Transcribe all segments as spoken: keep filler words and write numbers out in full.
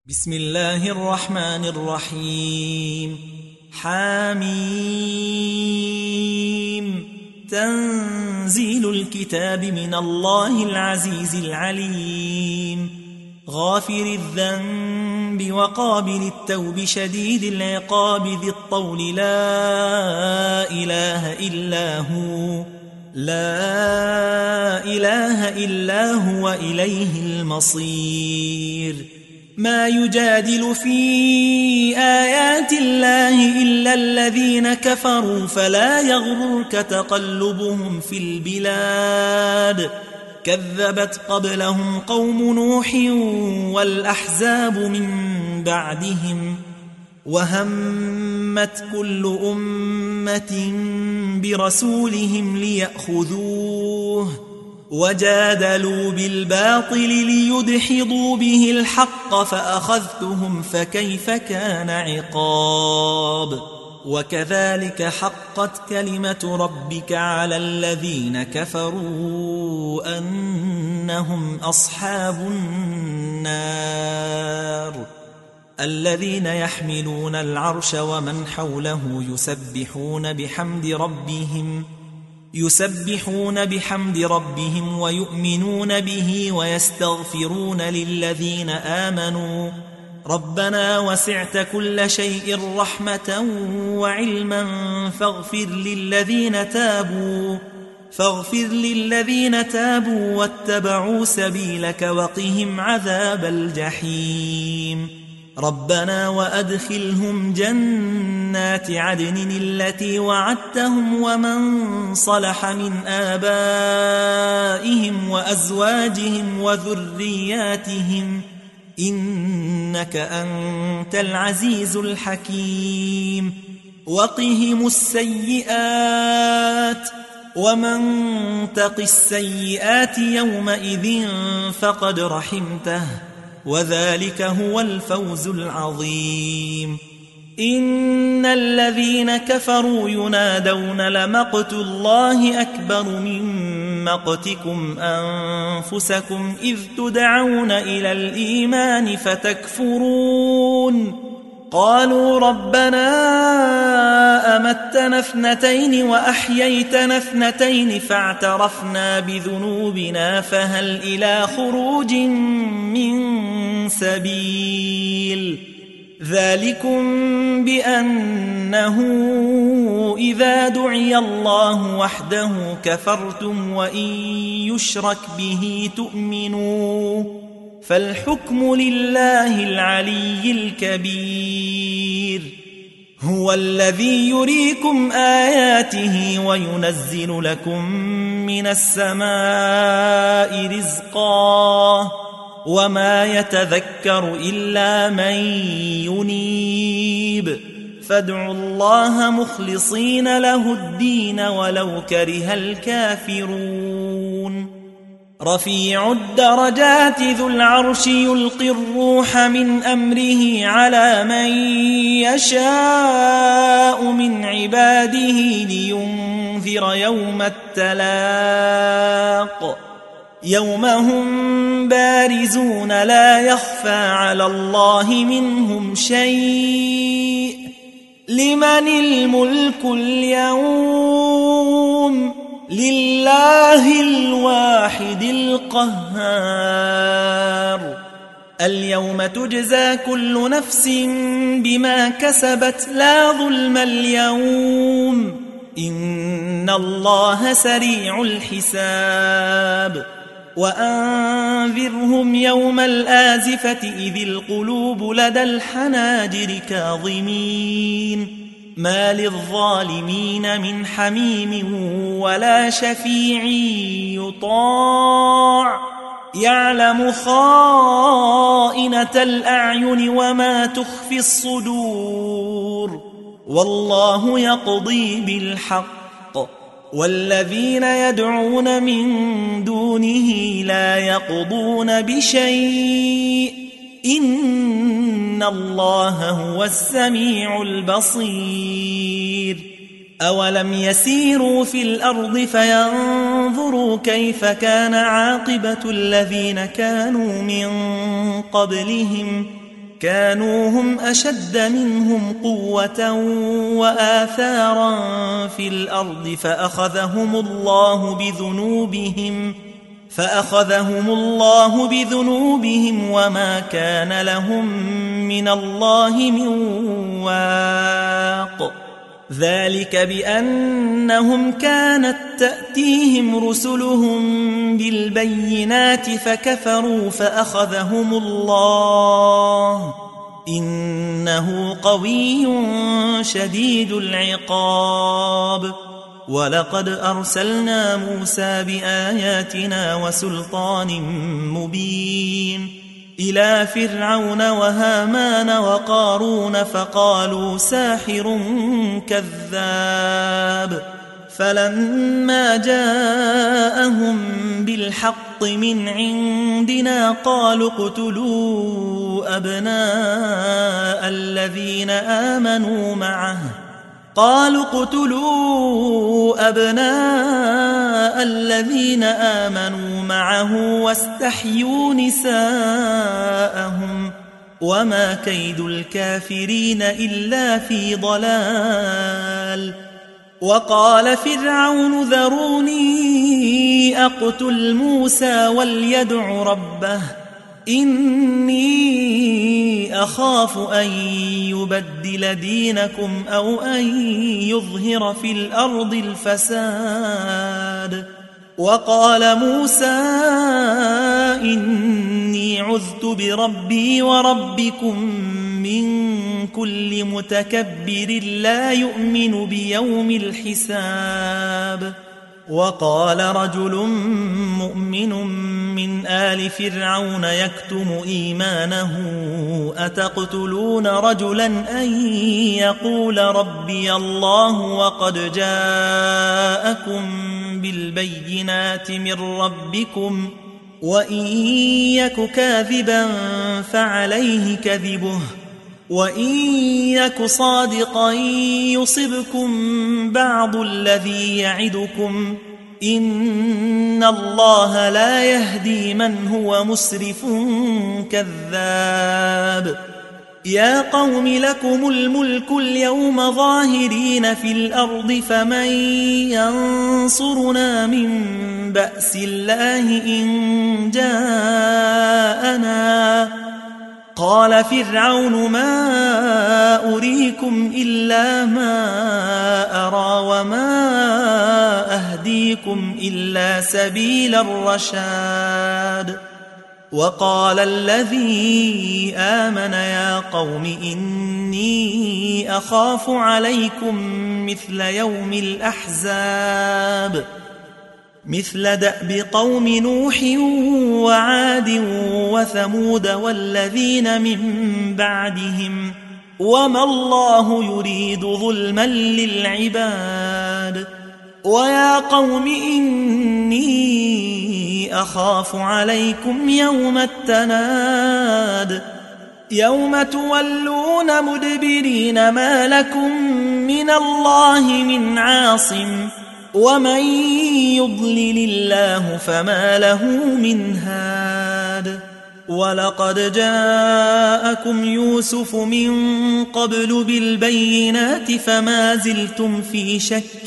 بسم الله الرحمن الرحيم. حاميم. تنزيل الكتاب من الله العزيز العليم، غافر الذنب وقابل التوب شديد العقاب ذي الطول، لا إله إلا هو لا إله إلا هو إليه المصير. ما يجادل في آيات الله إلا الذين كفروا، فلا يغررك تقلبهم في البلاد. كذبت قبلهم قوم نوح والأحزاب من بعدهم، وهمت كل أمة برسولهم ليأخذوه، وجادلوا بالباطل ليدحضوا به الحق، فأخذتهم فكيف كان عقاب. وكذلك حقت كلمة ربك على الذين كفروا أنهم أصحاب النار. الذين يحملون العرش ومن حوله يسبحون بحمد ربهم يسبحون بحمد ربهم ويؤمنون به ويستغفرون للذين آمنوا ربنا وسعت كل شيء رحمة وعلما فاغفر للذين تابوا فاغفر للذين تابوا واتبعوا سبيلك وقهم عذاب الجحيم. ربنا وأدخلهم جنات عدن التي وعدتهم ومن صلح من آبائهم وأزواجهم وذرياتهم إنك أنت العزيز الحكيم. وقهم السيئات ومن تق السيئات يومئذ فقد رحمته، وذلك هو الفوز العظيم. إن الذين كفروا ينادون لمقت الله أكبر من مقتكم أنفسكم إذ تدعون إلى الإيمان فتكفرون. قالوا ربنا أمتنا اثنتين وأحييتنا اثنتين فاعترفنا بذنوبنا فهل إلى خروج من سبيل. ذلكم بأنه إذا دعي الله وحده كفرتم وإن يشرك به تؤمنوا، فالحكم لله العلي الكبير. هو الذي يريكم آياته وينزل لكم من السماء رزقا، وما يتذكر إلا من ينيب. فادعوا الله مخلصين له الدين ولو كره الكافرون. رفيع الدرجات ذو العرش يلقي الروح من أمره على من يشاء من عباده لينذر يوم التلاق، يوم هم بارزون لا يخفى على الله منهم شيء. لمن الملك اليوم؟ لله الواحد القهار. اليوم تجزى كل نفس بما كسبت لا ظلم اليوم، إن الله سريع الحساب. وأنذرهم يوم الآزفة إذ القلوب لدى الحناجر كاظمين، ما للظالمين من حميم ولا شفيع يطاع، يعلم خائنة الأعين وما تخفي الصدور، والله يقضي بالحق. والذين يدعون من دونه لا يقضون بشيء، إن الله هو السميع البصير. أولم يسيروا في الأرض فينظروا كيف كان عاقبة الذين كانوا من قبلهم كانوا هم أشد منهم قوة وآثارا في الأرض فأخذهم الله بذنوبهم فأخذهم الله بذنوبهم وما كان لهم من الله من واق ذلك بأنهم كانت تأتيهم رسلهم بالبينات فكفروا فأخذهم الله إنه قوي شديد العقاب ولقد أرسلنا موسى بآياتنا وسلطان مبين إلى فرعون وهامان وقارون فقالوا ساحر كذاب فلما جاءهم بالحق من عندنا قالوا اقتلوا أبناء الذين آمنوا معه قالوا اقتلوا أبناء الذين آمنوا معه واستحيوا نساءهم وما كيد الكافرين إلا في ضلال وقال فرعون ذروني أقتل موسى وليدع ربه إني أخاف أن يبدل دينكم أو أن يظهر في الأرض الفساد وقال موسى إني عذت بربي وربكم من كل متكبر لا يؤمن بيوم الحساب وقال رجل مؤمن من آل فرعون يكتم إيمانه أتقتلون رجلا أن يقول ربي الله وقد جاءكم بالبينات من ربكم وإن يك كاذبا فعليه كذبه وإن يك صادقا يصبكم بعض الذي يعدكم إن الله لا يهدي من هو مسرف كذاب يا قوم لكم الملك اليوم ظاهرين في الأرض فمن ينصرنا من بأس الله إن جاءنا قال فرعون ما أريكم إلا ما أرى وما أهديكم إلا سبيل الرشاد وقال الذي آمن يا قوم إني أخاف عليكم مثل يوم الأحزاب مثل دأب قوم نوح وعاد وثمود والذين من بعدهم وما الله يريد ظلما للعباد ويا قوم إني أخاف عليكم يوم التناد يوم تولون مدبرين ما لكم من الله من عاصم ومن يضلل الله فما له من هاد ولقد جاءكم يوسف من قبل بالبينات فما زلتم في شك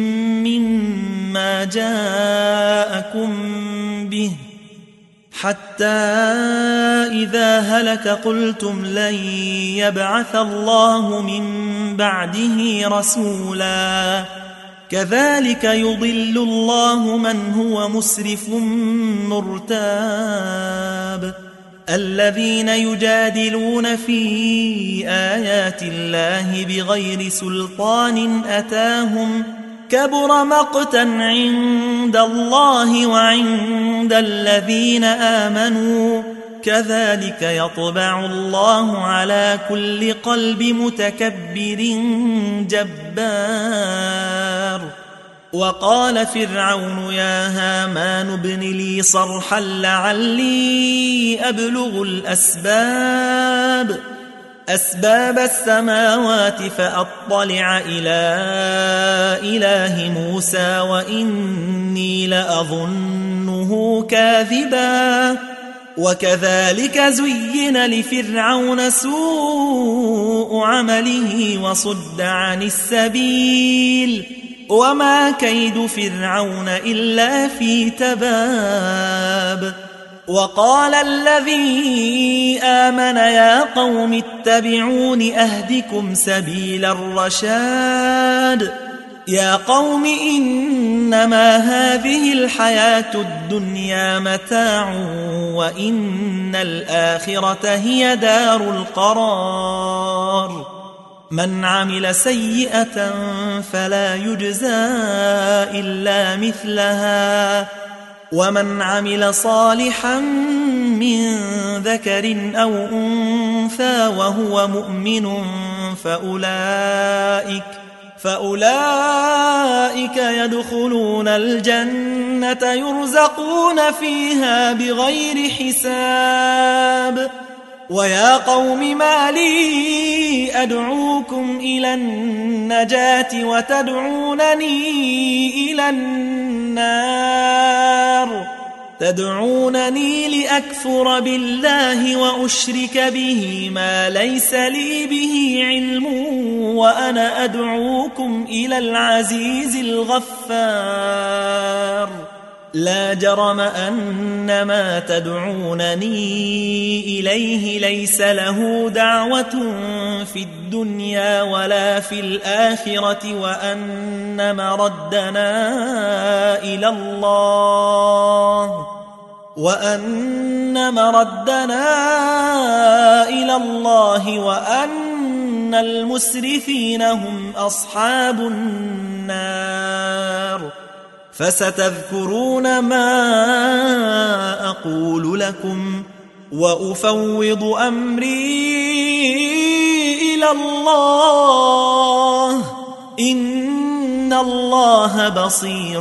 مما جاءكم به حتى إذا هلك قلتم لن يبعث الله من بعده رسولا كذلك يضل الله من هو مسرف مرتاب الذين يجادلون في آيات الله بغير سلطان أتاهم كبر مقتا عند الله وعند الذين آمنوا كذلك يطبع الله على كل قلب متكبر جبار وقال فرعون يا هامان ابن لي صرحا لعلي أبلغ الأسباب أسباب السماوات فأطلع إلى إله موسى وإني لأظنه كاذبا وكذلك زين لفرعون سوء عمله وصد عن السبيل وما كيد فرعون إلا في تباب. وقال الذي آمن يا قوم اتبعون أهدكم سبيل الرشاد. يا قوم إنما هذه الحياة الدنيا متاع وإن الآخرة هي دار القرار. من عمل سيئة فلا يجزى إلا مثلها ومن عمل صالحا من ذكر أو أنثى وهو مؤمن فأولئك فأولئك يدخلون الجنة يرزقون فيها بغير حساب. ويا قوم ما لي أدعوكم إلى النجاة وتدعونني إلى النار تدعونني لأكفر بالله وأشرك به ما ليس لي به علم وأنا أدعوكم إلى العزيز الغفار. لا جرم أن ما تدعونني إليه ليس له دعوة في الدنيا ولا في الآخرة وأن مردنا إلى الله وأن مردنا إلى الله وأن المسرفين هم أصحاب النار. فستذكرون ما أقول لكم وأفوض أمري إلى الله إن الله بصير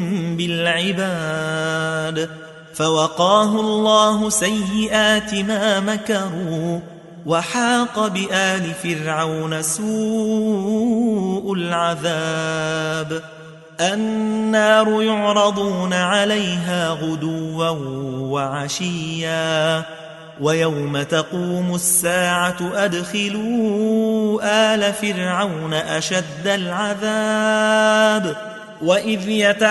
بالعباد. فوقاه الله سيئات ما مكروا وحاق بآل فرعون سوء العذاب. النار يعرضون عليها غدوا وعشيا ويوم تقوم الساعة أدخلوا آل فرعون أشد العذاب. وإذ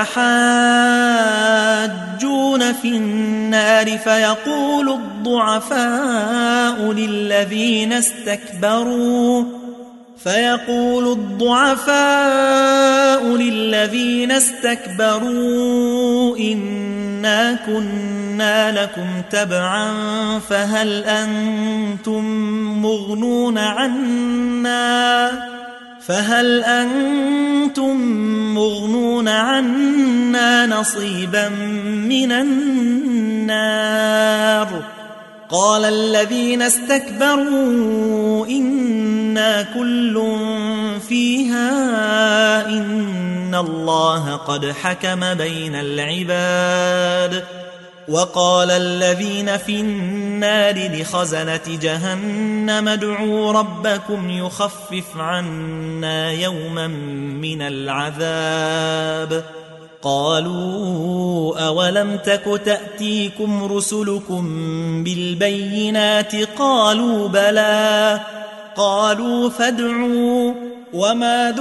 يتحاجون في النار فيقول الضعفاء للذين استكبروا فيقول الضعفاء للذين استكبروا إنا كنا لكم تبعا فهل أنتم مغنون عنا فهل أنتم مغنون عنا نصيبا من النار. قال الذين استكبروا إنا كل فيها إن الله قد حكم بين العباد. وقال الذين في النار لخزنة جهنم ادعوا ربكم يخفف عنا يوما من العذاب. قالوا أولم تك تأتيكم رسلكم بالبينات قالوا بلى قالوا فادعوا وما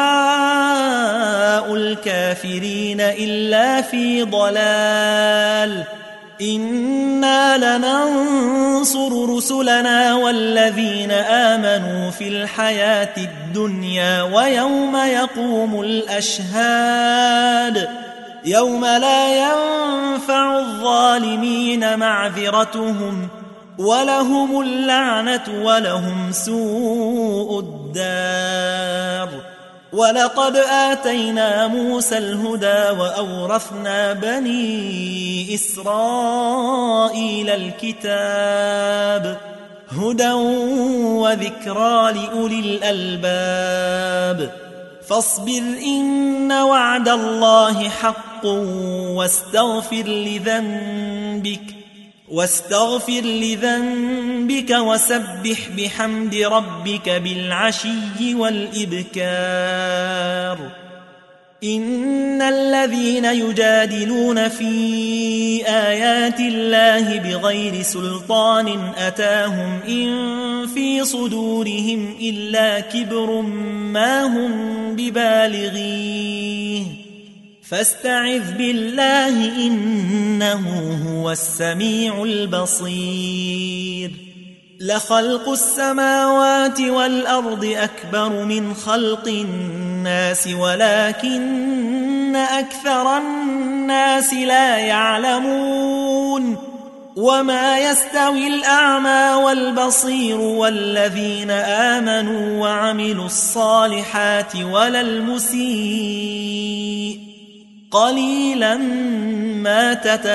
دعاء الكافرين إلا في ضلال. إنا لننصر رسلنا والذين آمنوا في الحياة الدنيا ويوم يقوم الأشهاد يوم لا ينفع الظالمين معذرتهم ولهم اللعنة ولهم سوء الدار. ولقد آتينا موسى الهدى وأورثنا بني إسرائيل الكتاب هدى وذكرى لأولي الألباب. فاصبر إن وعد الله حق واستغفر لذنبك واستغفر لذنبك وسبح بحمد ربك بالعشي والإبكار. إن الذين يجادلون في آيات الله بغير سلطان أتاهم إن في صدورهم إلا كبر ما هم ببالغيه فاستعذ بالله إنه هو السميع البصير لخلق السماوات والأرض أكبر من خلق الناس ولكن أكثر الناس لا يعلمون وما يستوي الأعمى والبصير والذين آمنوا وعملوا الصالحات ولا المسيء قليلا ما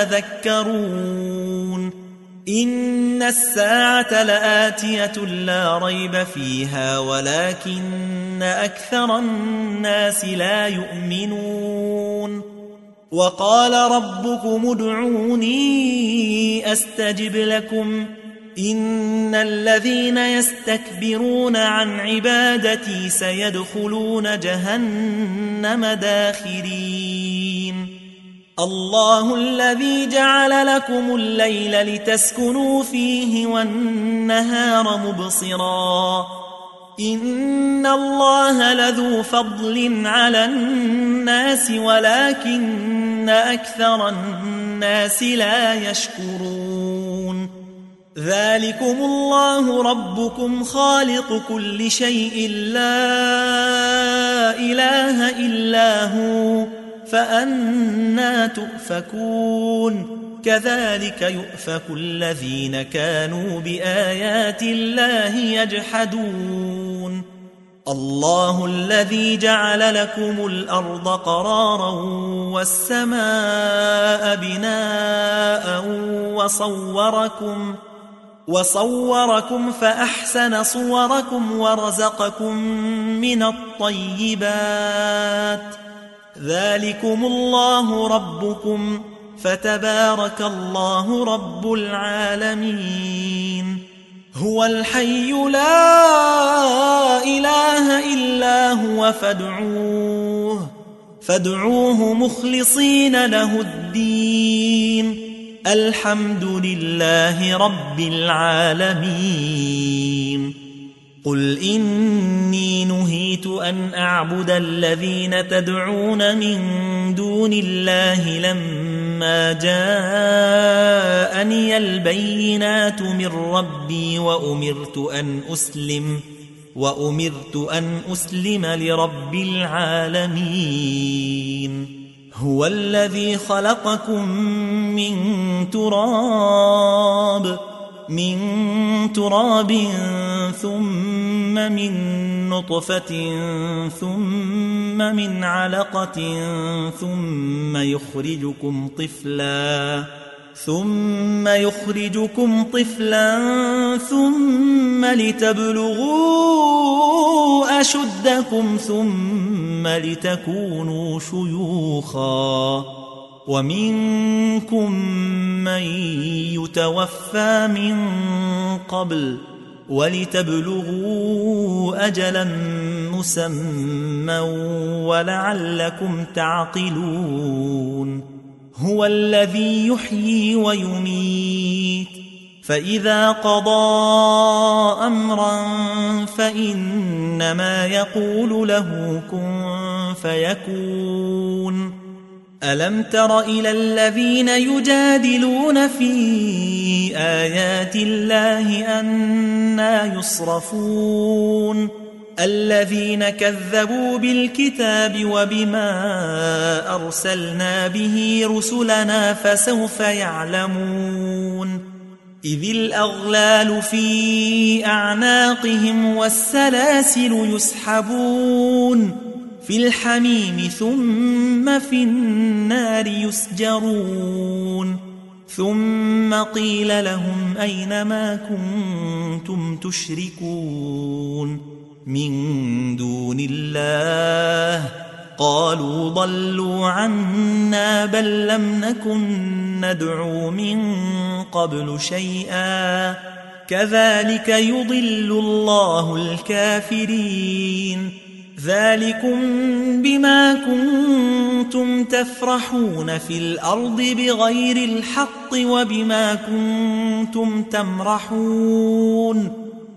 تتذكرون إن الساعة لآتية لا ريب فيها ولكن أكثر الناس لا يؤمنون وقال ربكم ادعوني أستجب لكم إن الذين يستكبرون عن عبادتي سيدخلون جهنم داخرين الله الذي جعل لكم الليل لتسكنوا فيه والنهار مبصرا إن الله لذو فضل على الناس ولكن أكثر الناس لا يشكرون ذلكم الله ربكم خالق كل شيء لا إله إلا هو فأنى تؤفكون كذلك يؤفك الذين كانوا بآيات الله يجحدون الله الذي جعل لكم الأرض قرارا والسماء بناء وصوركم وصوركم فأحسن صوركم ورزقكم من الطيبات ذلكم الله ربكم فتبارك الله رب العالمين هو الحي لا إله إلا هو فادعوه فادعوه مخلصين له الدين الحمد لله رب العالمين قل إني نهيت أن أعبد الذين تدعون من دون الله لما جاءني البينات من ربي وأمرت أن أسلم وأمرت أن أسلم لرب العالمين هو الذي خلقكم من تراب من تراب ثم من نطفة ثم من علقة ثم يخرجكم طفلا ثم يخرجكم طفلا ثم لتبلغوا أشدكم ثم لتكونوا شيوخا ومنكم من يتوفى من قبل ولتبلغوا أجلا مسمى ولعلكم تعقلون هو الذي يحيي ويميت فإذا قضى أمرا فإنما يقول له كن فيكون ألم تر إلى الذين يجادلون في آيات الله أنى يصرفون الذين كذبوا بالكتاب وبما أرسلنا به رسلنا فسوف يعلمون إذ الأغلال في أعناقهم والسلاسل يسحبون في الحميم ثم في النار يسجرون ثم قيل لهم أين ما كنتم تشركون من دون الله قالوا ضلوا عنا بل لم نكن ندعو من قبل شيئا كذلك يضل الله الكافرين ذلكم بما كنتم تفرحون في الأرض بغير الحق وبما كنتم تمرحون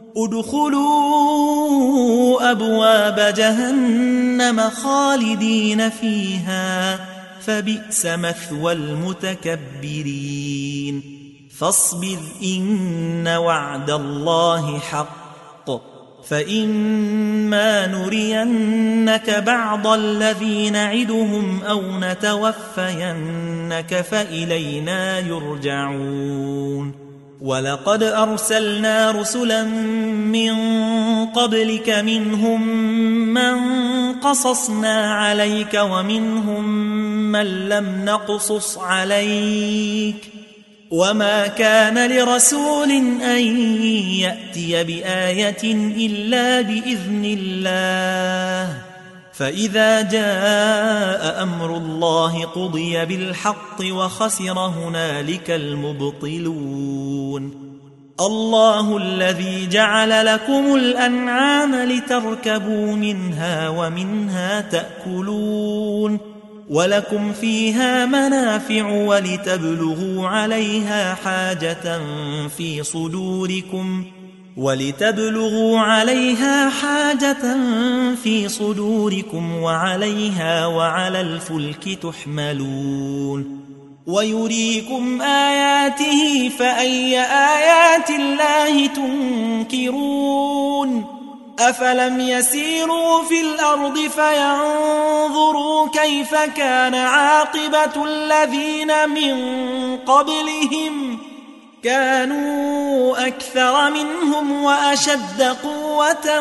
ادخلوا أبواب جهنم خالدين فيها فبئس مثوى المتكبرين فاصبر إن وعد الله حق فإما نرينك بعض الذي نعدهم أو نتوفينك فإلينا يرجعون ولقد أرسلنا رسلا من قبلك منهم من قصصنا عليك ومنهم من لم نقصص عليك وما كان لرسول أن يأتي بآية إلا بإذن الله فإذا جاء أمر الله قضي بالحق وخسر هنالك المبطلون الله الذي جعل لكم الأنعام لتركبوا منها ومنها تأكلون ولكم فيها منافع ولتبلغوا عليها حاجة في صدوركم ولتبلغوا عليها حاجة في صدوركم وعليها وعلى الفلك تحملون ويريكم آياته فأي آيات الله تنكرون أفلم يسيروا في الأرض فينظروا كيف كان عاقبة الذين من قبلهم كانوا أكثر منهم وأشد قوة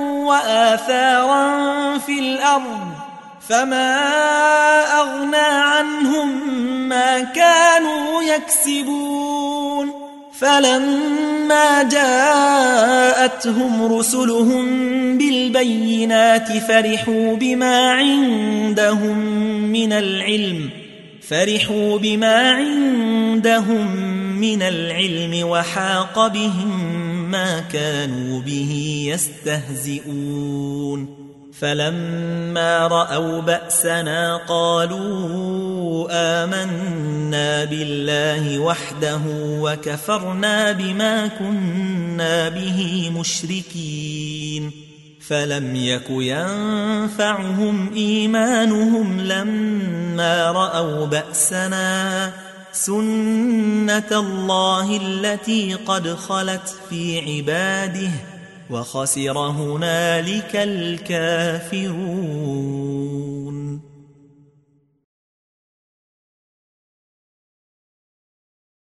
وآثارا في الأرض فما أغنى عنهم ما كانوا يكسبون فلما جاءتهم رسلهم بالبينات فرحوا بما عندهم من العلم فرحوا بما عندهم من العلم وحاق بهم ما كانوا به يستهزئون فلما رأوا بأسنا قالوا آمنا بالله وحده وكفرنا بما كنا به مشركين فلم يك ينفعهم إيمانهم لما رأوا بأسنا سنة الله التي قد خلت في عباده وخسر هنالك الكافرون